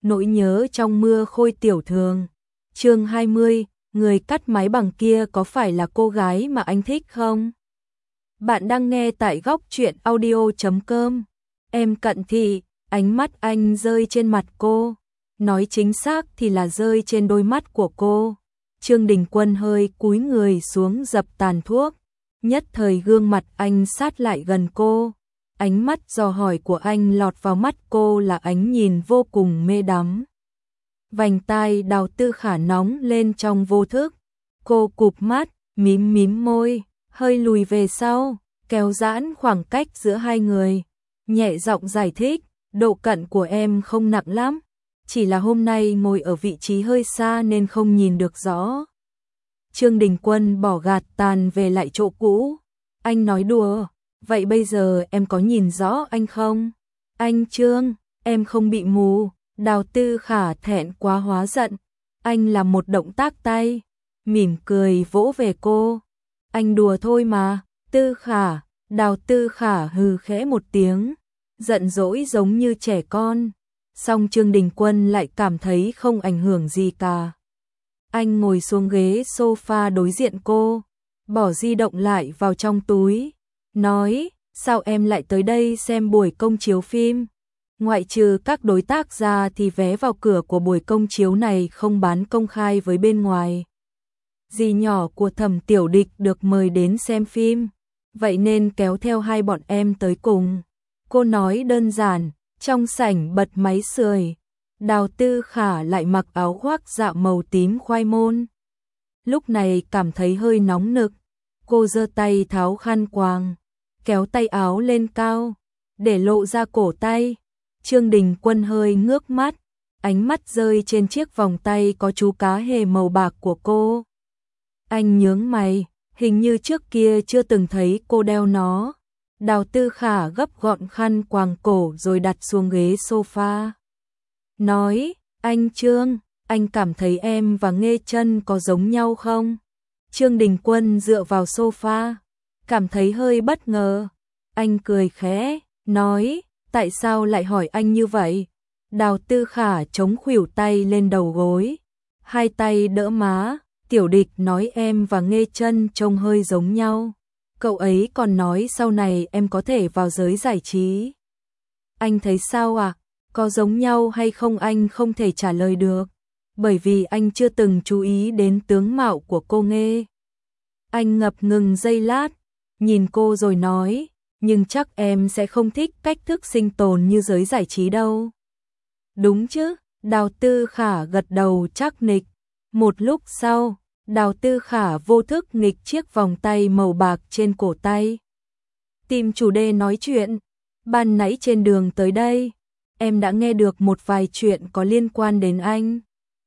Nỗi nhớ trong mưa khôi tiểu thường. Chương 20, người cắt máy bằng kia có phải là cô gái mà anh thích không? Bạn đang nghe tại góc truyện audio.com. Em Cận Thị, ánh mắt anh rơi trên mặt cô. Nói chính xác thì là rơi trên đôi mắt của cô. Trương Đình Quân hơi cúi người xuống dập tàn thuốc. Nhất thời gương mặt anh sát lại gần cô. Ánh mắt dò hỏi của anh lọt vào mắt cô là ánh nhìn vô cùng mê đắm. Vành tai Đào Tư Khả nóng lên trong vô thức. Cô cụp mắt, mím mím môi, hơi lùi về sau, kéo giãn khoảng cách giữa hai người. Nhẹ giọng giải thích, độ cận của em không nặng lắm. Chỉ là hôm nay ngồi ở vị trí hơi xa nên không nhìn được rõ. Trương Đình Quân bỏ gạt tàn về lại chỗ cũ. Anh nói đùa, vậy bây giờ em có nhìn rõ anh không? Anh Trương, em không bị mù. Đào Tư Khả thẹn quá hóa giận. Anh làm một động tác tay, mỉm cười vỗ về cô. Anh đùa thôi mà, Tư Khả. Đào Tư Khả hừ khẽ một tiếng, giận dỗi giống như trẻ con. Song Trương Đình Quân lại cảm thấy không ảnh hưởng gì cả. Anh ngồi xuống ghế sofa đối diện cô, bỏ di động lại vào trong túi, nói, sao em lại tới đây xem buổi công chiếu phim? Ngoại trừ các đối tác ra thì vé vào cửa của buổi công chiếu này không bán công khai với bên ngoài. Dì nhỏ của Thẩm Tiểu Địch được mời đến xem phim, vậy nên kéo theo hai bọn em tới cùng. Cô nói đơn giản, trong sảnh bật máy sưởi. Đào Tư Khả lại mặc áo khoác dạ màu tím khoai môn. Lúc này cảm thấy hơi nóng nực, cô giơ tay tháo khăn quàng, kéo tay áo lên cao, để lộ ra cổ tay. Trương Đình Quân hơi ngước mắt, ánh mắt rơi trên chiếc vòng tay có chú cá hề màu bạc của cô. Anh nhướng mày, hình như trước kia chưa từng thấy cô đeo nó. Đào Tư Khả gấp gọn khăn quàng cổ rồi đặt xuống ghế sofa. Nói, anh Trương, anh cảm thấy em và Nghê Chân có giống nhau không? Trương Đình Quân dựa vào sofa, cảm thấy hơi bất ngờ. Anh cười khẽ, nói, tại sao lại hỏi anh như vậy? Đào Tư Khả chống khuỷu tay lên đầu gối, hai tay đỡ má. Tiểu Địch nói em và Nghê Chân trông hơi giống nhau. Cậu ấy còn nói sau này em có thể vào giới giải trí. Anh thấy sao ạ? Có giống nhau hay không anh không thể trả lời được, bởi vì anh chưa từng chú ý đến tướng mạo của cô Nghê. Anh ngập ngừng giây lát, nhìn cô rồi nói, nhưng chắc em sẽ không thích cách thức sinh tồn như giới giải trí đâu. Đúng chứ? Đào Tư Khả gật đầu chắc nịch. Một lúc sau, Đào Tư Khả vô thức nghịch chiếc vòng tay màu bạc trên cổ tay. Tìm chủ đề nói chuyện. Ban nãy trên đường tới đây, em đã nghe được một vài chuyện có liên quan đến anh.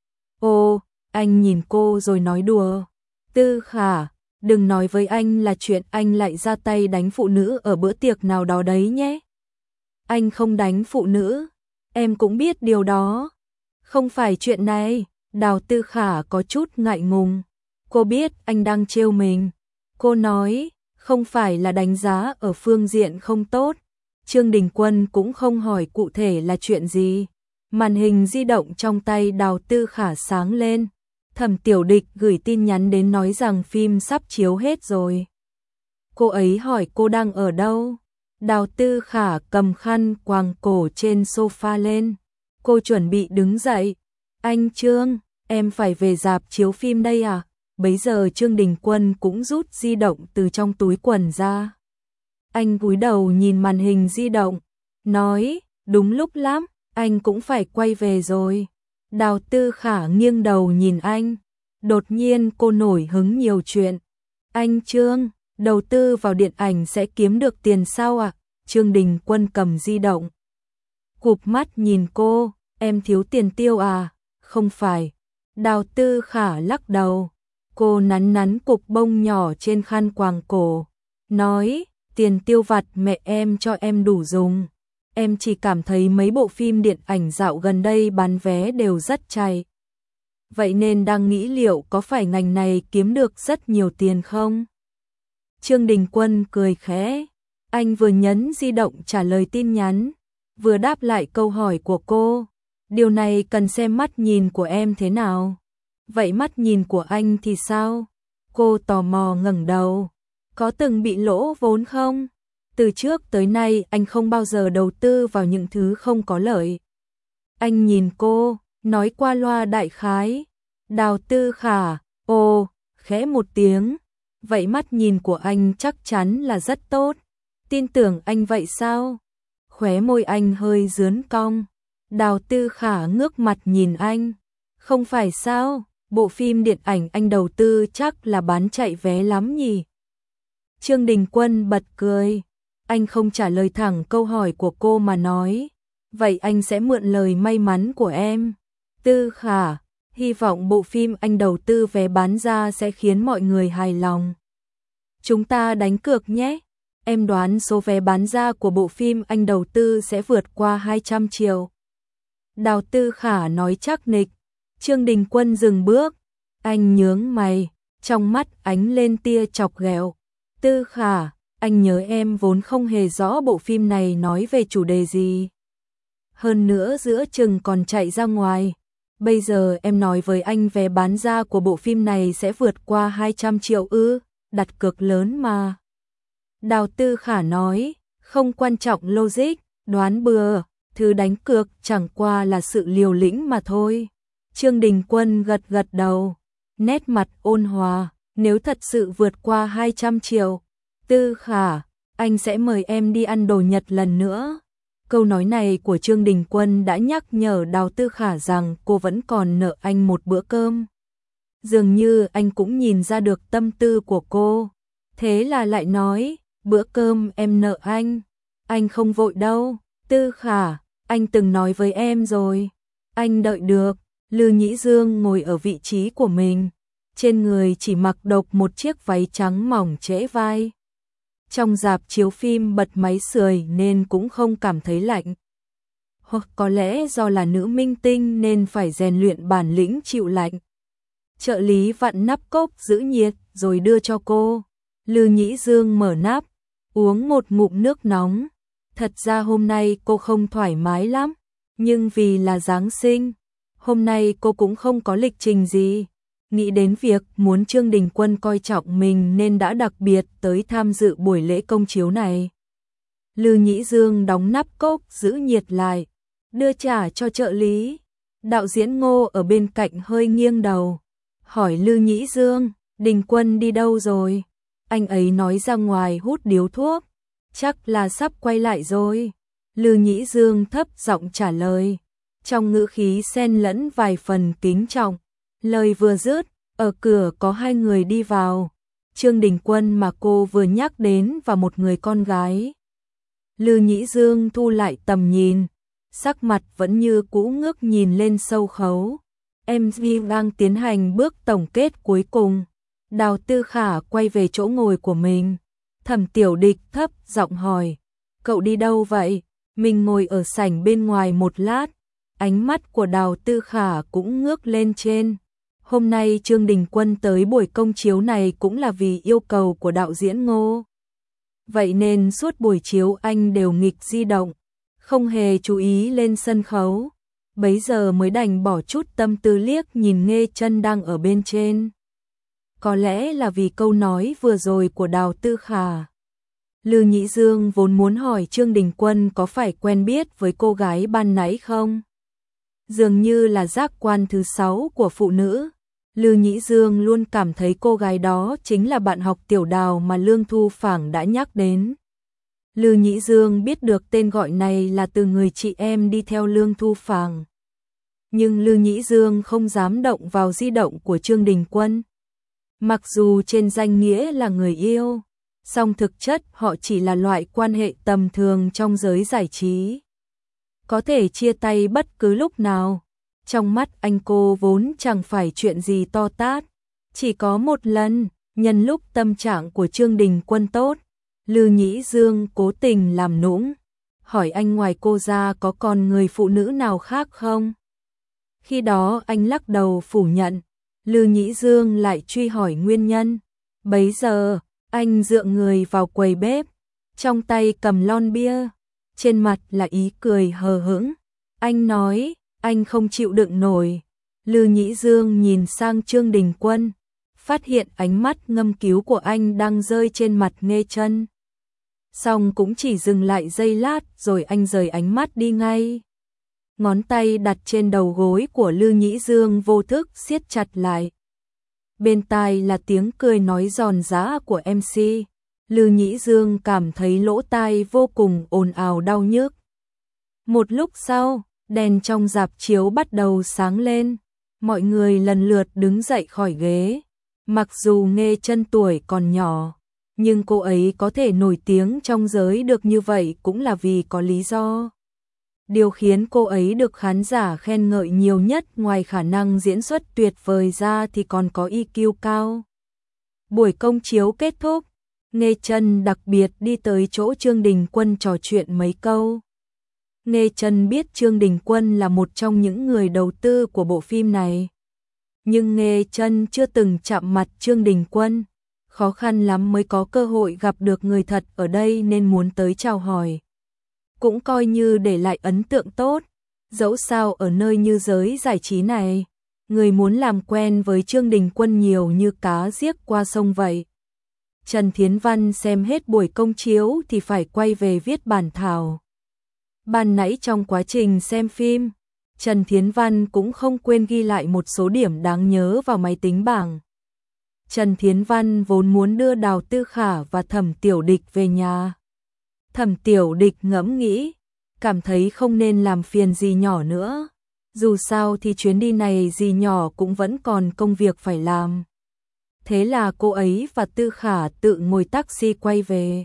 Ồ, anh nhìn cô rồi nói đùa. Tư Khả, đừng nói với anh là chuyện anh lại ra tay đánh phụ nữ ở bữa tiệc nào đó đấy nhé. Anh không đánh phụ nữ, em cũng biết điều đó. Không phải chuyện này. Đào Tư Khả có chút ngại ngùng. Cô biết anh đang trêu mình. Cô nói, không phải là đánh giá ở phương diện không tốt. Trương Đình Quân cũng không hỏi cụ thể là chuyện gì. Màn hình di động trong tay Đào Tư Khả sáng lên. Thẩm Tiểu Địch gửi tin nhắn đến nói rằng phim sắp chiếu hết rồi. Cô ấy hỏi cô đang ở đâu. Đào Tư Khả cầm khăn quàng cổ trên sofa lên. Cô chuẩn bị đứng dậy. Anh Trương, em phải về rạp chiếu phim đây à? Bấy giờ Trương Đình Quân cũng rút di động từ trong túi quần ra. Anh cúi đầu nhìn màn hình di động, nói, đúng lúc lắm, anh cũng phải quay về rồi. Đào Tư Khả nghiêng đầu nhìn anh. Đột nhiên cô nổi hứng nhiều chuyện. Anh Trương, đầu tư vào điện ảnh sẽ kiếm được tiền sao ạ? Trương Đình Quân cầm di động, cụp mắt nhìn cô, em thiếu tiền tiêu à? Không phải. Đào Tư Khả lắc đầu. Cô nắn nắn cục bông nhỏ trên khăn quàng cổ, nói, tiền tiêu vặt mẹ em cho em đủ dùng. Em chỉ cảm thấy mấy bộ phim điện ảnh dạo gần đây bán vé đều rất chạy. Vậy nên đang nghĩ liệu có phải ngành này kiếm được rất nhiều tiền không? Trương Đình Quân cười khẽ. Anh vừa nhấn di động trả lời tin nhắn, vừa đáp lại câu hỏi của cô. Điều này cần xem mắt nhìn của em thế nào. Vậy mắt nhìn của anh thì sao? Cô tò mò ngẩng đầu. Có từng bị lỗ vốn không? Từ trước tới nay anh không bao giờ đầu tư vào những thứ không có lợi. Anh nhìn cô, nói qua loa đại khái. Đào Tư Khả, ồ, khẽ một tiếng. Vậy mắt nhìn của anh chắc chắn là rất tốt. Tin tưởng anh vậy sao? Khóe môi anh hơi rướn cong. Đào Tư Khả ngước mặt nhìn anh. Không phải sao, bộ phim điện ảnh anh đầu tư chắc là bán chạy vé lắm nhỉ? Trương Đình Quân bật cười. Anh không trả lời thẳng câu hỏi của cô mà nói. Vậy anh sẽ mượn lời may mắn của em. Tư Khả, hy vọng bộ phim anh đầu tư vé bán ra sẽ khiến mọi người hài lòng. Chúng ta đánh cược nhé. Em đoán số vé bán ra của bộ phim anh đầu tư sẽ vượt qua 200 triệu. Đào Tư Khả nói chắc nịch. Trương Đình Quân dừng bước. Anh nhướng mày, trong mắt ánh lên tia chọc ghẹo. Tư Khả, anh nhớ em vốn không hề rõ bộ phim này nói về chủ đề gì. Hơn nữa giữa chừng còn chạy ra ngoài. Bây giờ em nói với anh vé bán ra của bộ phim này sẽ vượt qua 200 triệu ư, đặt cược lớn mà. Đào Tư Khả nói, không quan trọng logic, đoán bừa, thứ đánh cược chẳng qua là sự liều lĩnh mà thôi. Trương Đình Quân gật gật đầu, nét mặt ôn hòa, nếu thật sự vượt qua 200 triệu, Tư Khả, anh sẽ mời em đi ăn đồ Nhật lần nữa. Câu nói này của Trương Đình Quân đã nhắc nhở Đào Tư Khả rằng cô vẫn còn nợ anh một bữa cơm. Dường như anh cũng nhìn ra được tâm tư của cô. Thế là lại nói, bữa cơm em nợ anh không vội đâu. Tư Khả, anh từng nói với em rồi, anh đợi được. Lư Nhĩ Dương ngồi ở vị trí của mình, trên người chỉ mặc độc một chiếc váy trắng mỏng trễ vai. Trong rạp chiếu phim bật máy sưởi nên cũng không cảm thấy lạnh. Hoặc có lẽ do là nữ minh tinh nên phải rèn luyện bản lĩnh chịu lạnh. Trợ lý vặn nắp cốc giữ nhiệt rồi đưa cho cô. Lư Nhĩ Dương mở nắp, uống một ngụm nước nóng. Thật ra hôm nay cô không thoải mái lắm, nhưng vì là Giáng sinh, hôm nay cô cũng không có lịch trình gì. Nghĩ đến việc muốn Trương Đình Quân coi trọng mình nên đã đặc biệt tới tham dự buổi lễ công chiếu này. Lư Nhĩ Dương đóng nắp cốc giữ nhiệt lại, đưa trả cho trợ lý. Đạo diễn Ngô ở bên cạnh hơi nghiêng đầu, hỏi Lư Nhĩ Dương, Đình Quân đi đâu rồi? Anh ấy nói ra ngoài hút điếu thuốc, chắc là sắp quay lại rồi. Lư Nhĩ Dương thấp giọng trả lời, trong ngữ khí xen lẫn vài phần kính trọng. Lời vừa dứt, ở cửa có hai người đi vào. Trương Đình Quân mà cô vừa nhắc đến và một người con gái. Lư Nhĩ Dương thu lại tầm nhìn, sắc mặt vẫn như cũ ngước nhìn lên sâu khấu. MV đang tiến hành bước tổng kết cuối cùng. Đào Tư Khả quay về chỗ ngồi của mình. Thẩm Tiểu Địch thấp giọng hỏi, cậu đi đâu vậy? Mình ngồi ở sảnh bên ngoài một lát. Ánh mắt của Đào Tư Khả cũng ngước lên trên. Hôm nay Trương Đình Quân tới buổi công chiếu này cũng là vì yêu cầu của đạo diễn Ngô. Vậy nên suốt buổi chiếu anh đều nghịch di động, không hề chú ý lên sân khấu. Bấy giờ mới đành bỏ chút tâm tư liếc nhìn Nghê Chân đang ở bên trên. Có lẽ là vì câu nói vừa rồi của Đào Tư Khả. Lư Nhĩ Dương vốn muốn hỏi Trương Đình Quân có phải quen biết với cô gái ban nãy không? Dường như là giác quan thứ 6 của phụ nữ. Lư Nhĩ Dương luôn cảm thấy cô gái đó chính là bạn học Tiểu Đào mà Lương Thu Phảng đã nhắc đến. Lư Nhĩ Dương biết được tên gọi này là từ người chị em đi theo Lương Thu Phảng. Nhưng Lư Nhĩ Dương không dám động vào di động của Trương Đình Quân. Mặc dù trên danh nghĩa là người yêu, song thực chất họ chỉ là loại quan hệ tầm thường trong giới giải trí. Có thể chia tay bất cứ lúc nào. Trong mắt anh cô vốn chẳng phải chuyện gì to tát. Chỉ có một lần, nhân lúc tâm trạng của Trương Đình Quân tốt, Lư Nhĩ Dương cố tình làm nũng, hỏi anh ngoài cô ra có còn người phụ nữ nào khác không? Khi đó anh lắc đầu phủ nhận. Lư Nhĩ Dương lại truy hỏi nguyên nhân. Bấy giờ, anh dựa người vào quầy bếp, trong tay cầm lon bia, trên mặt là ý cười hờ hững. Anh nói, Anh không chịu đựng nổi. Lư Nhĩ Dương nhìn sang Trương Đình Quân, phát hiện ánh mắt ngâm cứu của anh đang rơi trên mặt Nghê Chân. Xong cũng chỉ dừng lại giây lát rồi anh rời ánh mắt đi ngay. Ngón tay đặt trên đầu gối của Lư Nhĩ Dương vô thức siết chặt lại. Bên tai là tiếng cười nói giòn giã của MC. Lư Nhĩ Dương cảm thấy lỗ tai vô cùng ồn ào đau nhức. Một lúc sau, đèn trong rạp chiếu bắt đầu sáng lên. Mọi người lần lượt đứng dậy khỏi ghế. Mặc dù Nghê Chân tuổi còn nhỏ, nhưng cô ấy có thể nổi tiếng trong giới được như vậy cũng là vì có lý do. Điều khiến cô ấy được khán giả khen ngợi nhiều nhất ngoài khả năng diễn xuất tuyệt vời ra thì còn có EQ cao. Buổi công chiếu kết thúc, Nghê Chân đặc biệt đi tới chỗ Trương Đình Quân trò chuyện mấy câu. Nghê Chân biết Trương Đình Quân là một trong những người đầu tư của bộ phim này. Nhưng Nghê Chân chưa từng chạm mặt Trương Đình Quân, khó khăn lắm mới có cơ hội gặp được người thật ở đây nên muốn tới chào hỏi. Cũng coi như để lại ấn tượng tốt, dẫu sao ở nơi như giới giải trí này, người muốn làm quen với Trương Đình Quân nhiều như cá giết qua sông vậy. Trần Thiến Văn xem hết buổi công chiếu thì phải quay về viết bản thảo. Ban nãy trong quá trình xem phim, Trần Thiến Văn cũng không quên ghi lại một số điểm đáng nhớ vào máy tính bảng. Trần Thiến Văn vốn muốn đưa Đào Tư Khả và Thẩm Tiểu Địch về nhà. Thẩm Tiểu Địch ngẫm nghĩ, cảm thấy không nên làm phiền dì nhỏ nữa. Dù sao thì chuyến đi này dì nhỏ cũng vẫn còn công việc phải làm. Thế là cô ấy và Tư Khả tự ngồi taxi quay về.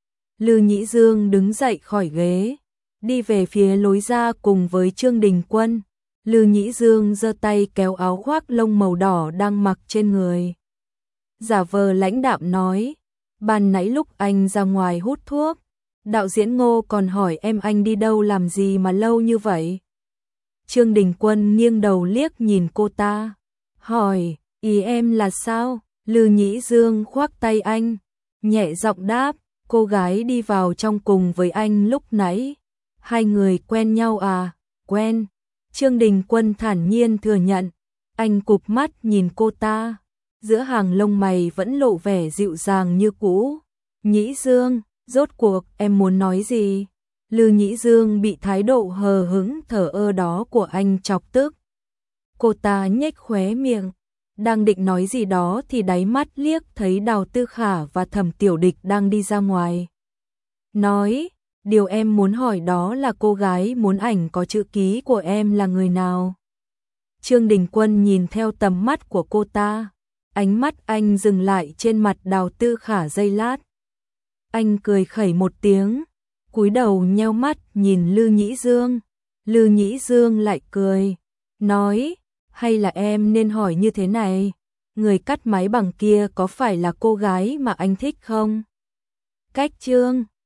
Lư Nhĩ Dương đứng dậy khỏi ghế, đi về phía lối ra cùng với Trương Đình Quân. Lư Nhĩ Dương giơ tay kéo áo khoác lông màu đỏ đang mặc trên người. Giả vờ lãnh đạm nói, ban nãy lúc anh ra ngoài hút thuốc, đạo diễn Ngô còn hỏi em anh đi đâu làm gì mà lâu như vậy. Trương Đình Quân nghiêng đầu liếc nhìn cô ta, hỏi, ý em là sao? Lư Nhĩ Dương khoác tay anh, nhẹ giọng đáp, cô gái đi vào trong cùng với anh lúc nãy. Hai người quen nhau à? Quen. Trương Đình Quân thản nhiên thừa nhận, anh cụp mắt nhìn cô ta, giữa hàng lông mày vẫn lộ vẻ dịu dàng như cũ. Nhĩ Dương, rốt cuộc em muốn nói gì? Lư Nhĩ Dương bị thái độ hờ hững thờ ơ đó của anh chọc tức. Cô ta nhếch khóe miệng, đang định nói gì đó thì đáy mắt liếc thấy Đào Tư Khả và Thẩm Tiểu Địch đang đi ra ngoài. Nói, điều em muốn hỏi đó là cô gái muốn ảnh có chữ ký của em là người nào? Trương Đình Quân nhìn theo tầm mắt của cô ta, ánh mắt anh dừng lại trên mặt Đào Tư Khả giây lát. Anh cười khẩy một tiếng, cúi đầu nheo mắt nhìn Lư Nhĩ Dương. Lư Nhĩ Dương lại cười, nói, hay là em nên hỏi như thế này, người cắt máy bằng kia có phải là cô gái mà anh thích không? Cách Trương